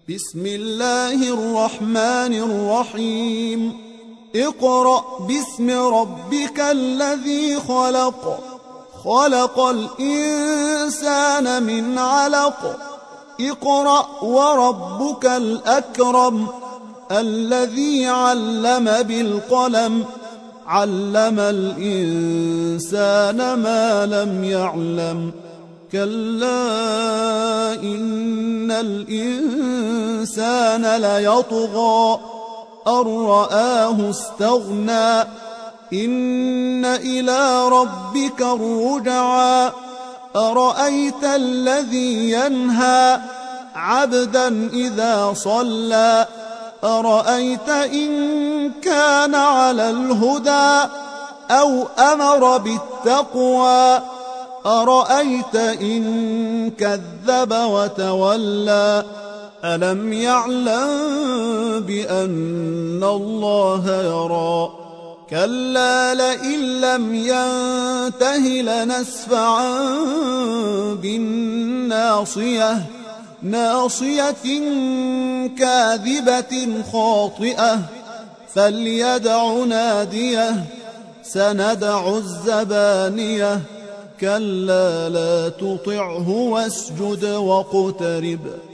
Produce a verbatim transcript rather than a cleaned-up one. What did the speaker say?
بسم الله الرحمن الرحيم اقرأ باسم ربك الذي خلق خلق الإنسان من علق اقرأ وربك الأكرم الذي علم بالقلم علم الإنسان ما لم يعلم كلا إن الإنسان ليطغى أن رآه استغنى إن إلى ربك الرجعى أرأيت الذي ينهى عبدا إذا صلى أرأيت إن كان على الهدى أو أمر بالتقوى أرأيت إن كذب وتولى ألم يعلم بأن الله يرى كلا لئن لم ينته لنسفعا بالناصية ناصية كاذبة خاطئة فليدع ناديه سندع الزبانية كلا لا تطعه واسجد واقترب